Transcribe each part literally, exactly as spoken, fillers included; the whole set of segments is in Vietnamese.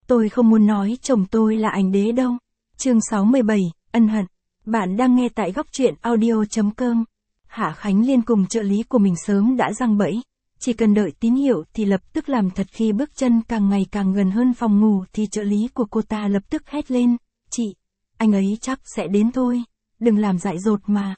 Tôi không muốn nói chồng tôi là ảnh đế đâu. Chương sáu mươi bảy, ân hận. Bạn đang nghe tại góc truyện audio chấm com. Hạ Khánh Liên cùng trợ lý của mình sớm đã giăng bẫy. Chỉ cần đợi tín hiệu thì lập tức làm thật, khi bước chân càng ngày càng gần hơn phòng ngủ thì trợ lý của cô ta lập tức hét lên. Chị, anh ấy chắc sẽ đến thôi. Đừng làm dại dột mà.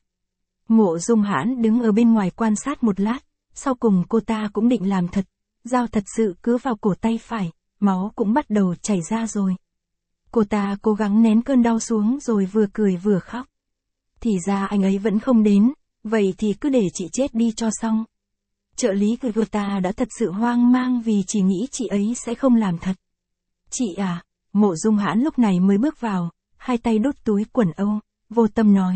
Mộ Dung Hãn đứng ở bên ngoài quan sát một lát. Sau cùng cô ta cũng định làm thật. Dao thật sự cứ vào cổ tay phải. Máu cũng bắt đầu chảy ra rồi. Cô ta cố gắng nén cơn đau xuống rồi vừa cười vừa khóc. Thì ra anh ấy vẫn không đến. Vậy thì cứ để chị chết đi cho xong. Trợ lý của cô ta đã thật sự hoang mang vì chỉ nghĩ chị ấy sẽ không làm thật. Chị à, Mộ Dung Hãn lúc này mới bước vào, hai tay đút túi quần âu, vô tâm nói.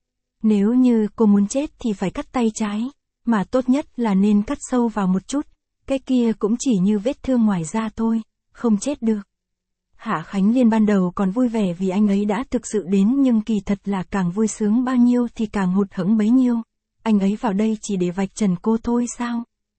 Nếu như cô muốn chết thì phải cắt tay trái, mà tốt nhất là nên cắt sâu vào một chút, cái kia cũng chỉ như vết thương ngoài da thôi, không chết được. Hạ Khánh Liên ban đầu còn vui vẻ vì anh ấy đã thực sự đến, nhưng kỳ thật là càng vui sướng bao nhiêu thì càng hụt hẫng bấy nhiêu. Anh ấy vào đây chỉ để vạch trần cô thôi sao?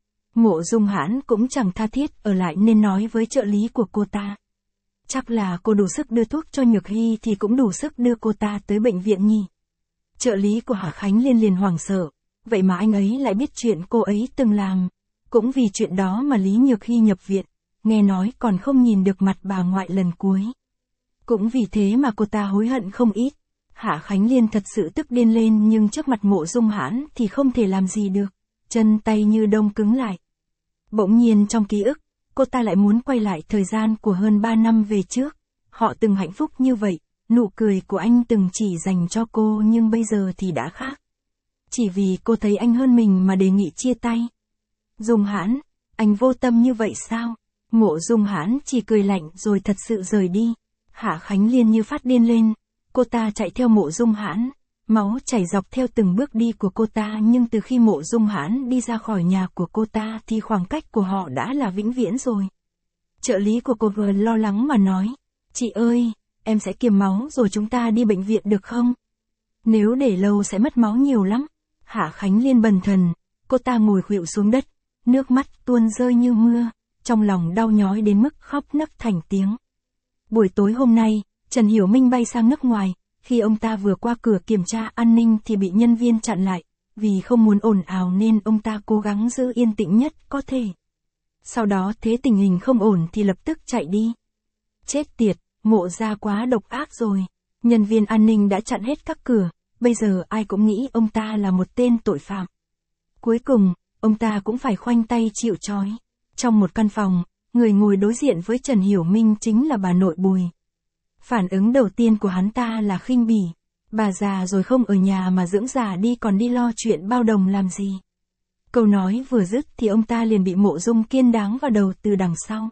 Mộ Dung Hãn cũng chẳng tha thiết ở lại nên nói với trợ lý của cô ta. Chắc là cô đủ sức đưa thuốc cho Nhược Hy thì cũng đủ sức đưa cô ta tới bệnh viện nhỉ. Trợ lý của Hạ Khánh Liên liền hoảng sợ. Vậy mà anh ấy lại biết chuyện cô ấy từng làm. Cũng vì chuyện đó mà Lý Nhược Hy nhập viện. Nghe nói còn không nhìn được mặt bà ngoại lần cuối. Cũng vì thế mà cô ta hối hận không ít. Hạ Khánh Liên thật sự tức điên lên, nhưng trước mặt Mộ Dung Hãn thì không thể làm gì được. Chân tay như đông cứng lại. Bỗng nhiên trong ký ức, cô ta lại muốn quay lại thời gian của hơn ba năm về trước. Họ từng hạnh phúc như vậy, nụ cười của anh từng chỉ dành cho cô, nhưng bây giờ thì đã khác. Chỉ vì cô thấy anh hơn mình mà đề nghị chia tay. Dung Hãn, anh vô tâm như vậy sao? Mộ Dung Hãn chỉ cười lạnh rồi thật sự rời đi. Hạ Khánh Liên như phát điên lên. Cô ta chạy theo Mộ Dung Hãn. Máu chảy dọc theo từng bước đi của cô ta, nhưng từ khi Mộ Dung Hãn đi ra khỏi nhà của cô ta thì khoảng cách của họ đã là vĩnh viễn rồi. Trợ lý của cô vừa lo lắng mà nói. Chị ơi, em sẽ kiềm máu rồi chúng ta đi bệnh viện được không? Nếu để lâu sẽ mất máu nhiều lắm. Hạ Khánh Liên bần thần. Cô ta ngồi khuỵu xuống đất. Nước mắt tuôn rơi như mưa. Trong lòng đau nhói đến mức khóc nấc thành tiếng. Buổi tối hôm nay, Trần Hiểu Minh bay sang nước ngoài. Khi ông ta vừa qua cửa kiểm tra an ninh thì bị nhân viên chặn lại. Vì không muốn ồn ào nên ông ta cố gắng giữ yên tĩnh nhất có thể. Sau đó thấy tình hình không ổn thì lập tức chạy đi. Chết tiệt, Mộ gia quá độc ác rồi. Nhân viên an ninh đã chặn hết các cửa. Bây giờ ai cũng nghĩ ông ta là một tên tội phạm. Cuối cùng, ông ta cũng phải khoanh tay chịu trói. Trong một căn phòng, người ngồi đối diện với Trần Hiểu Minh chính là bà nội Bùi. Phản ứng đầu tiên của hắn ta là khinh bỉ. Bà già rồi không ở nhà mà dưỡng già đi còn đi lo chuyện bao đồng làm gì. Câu nói vừa dứt thì ông ta liền bị Mộ Dung Kiên đáng vào đầu từ đằng sau.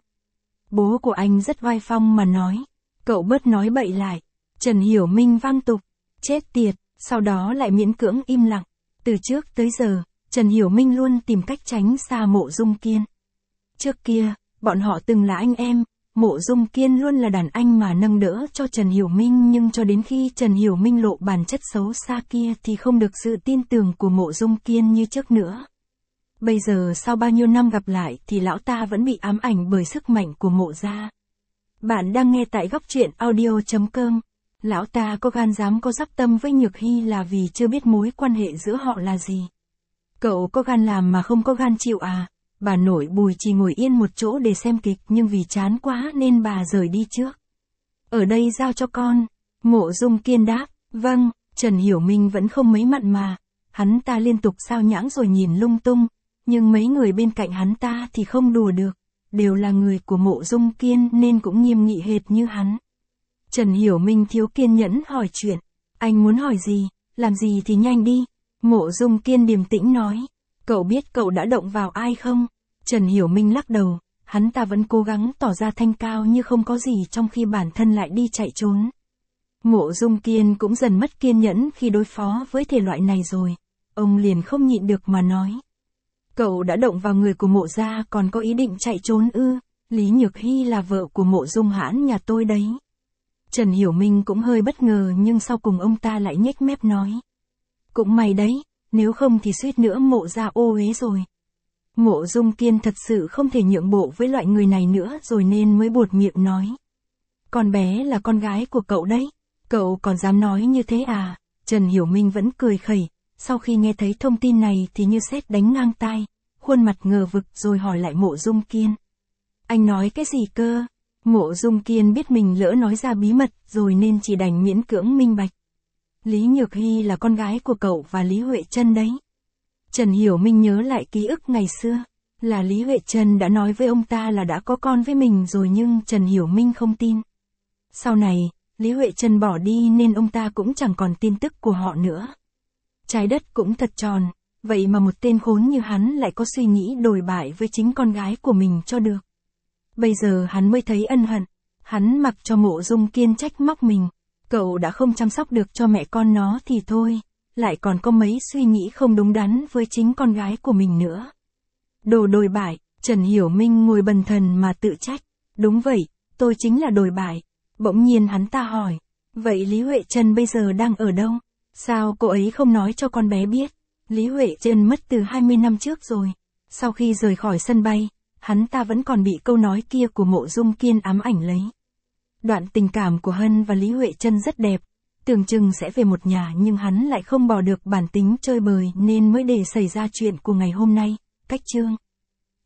Bố của anh rất oai phong mà nói. Cậu bớt nói bậy lại. Trần Hiểu Minh vang tục. Chết tiệt, sau đó lại miễn cưỡng im lặng. Từ trước tới giờ, Trần Hiểu Minh luôn tìm cách tránh xa Mộ Dung Kiên. Trước kia, bọn họ từng là anh em. Mộ Dung Kiên luôn là đàn anh mà nâng đỡ cho Trần Hiểu Minh, nhưng cho đến khi Trần Hiểu Minh lộ bản chất xấu xa kia thì không được sự tin tưởng của Mộ Dung Kiên như trước nữa. Bây giờ sau bao nhiêu năm gặp lại thì lão ta vẫn bị ám ảnh bởi sức mạnh của Mộ gia. Bạn đang nghe tại góc truyện audio chấm com. Lão ta có gan dám có dắp tâm với Nhược Hy là vì chưa biết mối quan hệ giữa họ là gì. Cậu có gan làm mà không có gan chịu à? Bà nội Bùi chỉ ngồi yên một chỗ để xem kịch, nhưng vì chán quá nên bà rời đi trước. Ở đây giao cho con. Mộ Dung Kiên đáp. Vâng. Trần Hiểu Minh vẫn không mấy mặn mà. Hắn ta liên tục sao nhãng rồi nhìn lung tung. Nhưng mấy người bên cạnh hắn ta thì không đùa được. Đều là người của Mộ Dung Kiên nên cũng nghiêm nghị hệt như hắn. Trần Hiểu Minh thiếu kiên nhẫn hỏi chuyện. Anh muốn hỏi gì? Làm gì thì nhanh đi. Mộ Dung Kiên điềm tĩnh nói. Cậu biết cậu đã động vào ai không? Trần Hiểu Minh lắc đầu. Hắn ta vẫn cố gắng tỏ ra thanh cao như không có gì trong khi bản thân lại đi chạy trốn. Mộ Dung Kiên cũng dần mất kiên nhẫn khi đối phó với thể loại này rồi. Ông liền không nhịn được mà nói. Cậu đã động vào người của Mộ gia còn có ý định chạy trốn ư? Lý Nhược Hy là vợ của Mộ Dung Hãn nhà tôi đấy. Trần Hiểu Minh cũng hơi bất ngờ, nhưng sau cùng ông ta lại nhếch mép nói. Cũng may đấy, nếu không thì suýt nữa Mộ gia ô uế rồi. Mộ Dung Kiên thật sự không thể nhượng bộ với loại người này nữa rồi nên mới buột miệng nói. Con bé là con gái của cậu đấy. Cậu còn dám nói như thế à? Trần Hiểu Minh vẫn cười khẩy, sau khi nghe thấy thông tin này thì như sét đánh ngang tai, khuôn mặt ngờ vực rồi hỏi lại Mộ Dung Kiên. Anh nói cái gì cơ? Mộ Dung Kiên biết mình lỡ nói ra bí mật rồi nên chỉ đành miễn cưỡng minh bạch. Lý Nhược Hy là con gái của cậu và Lý Huệ Trân đấy. Trần Hiểu Minh nhớ lại ký ức ngày xưa, là Lý Huệ Trân đã nói với ông ta là đã có con với mình rồi nhưng Trần Hiểu Minh không tin. Sau này, Lý Huệ Trân bỏ đi nên ông ta cũng chẳng còn tin tức của họ nữa. Trái đất cũng thật tròn, vậy mà một tên khốn như hắn lại có suy nghĩ đồi bại với chính con gái của mình cho được. Bây giờ hắn mới thấy ân hận, hắn mặc cho Mộ Dung Kiên trách móc mình. Cậu đã không chăm sóc được cho mẹ con nó thì thôi, lại còn có mấy suy nghĩ không đúng đắn với chính con gái của mình nữa. Đồ đồi bại, Trần Hiểu Minh ngồi bần thần mà tự trách. Đúng vậy, tôi chính là đồi bại. Bỗng nhiên hắn ta hỏi, vậy Lý Huệ Trân bây giờ đang ở đâu? Sao cô ấy không nói cho con bé biết? Lý Huệ Trân mất từ hai mươi năm trước rồi. Sau khi rời khỏi sân bay, hắn ta vẫn còn bị câu nói kia của Mộ Dung Kiên ám ảnh lấy. Đoạn tình cảm của Hân và Lý Huệ Trân rất đẹp, tưởng chừng sẽ về một nhà nhưng hắn lại không bỏ được bản tính chơi bời nên mới để xảy ra chuyện của ngày hôm nay. Cách chương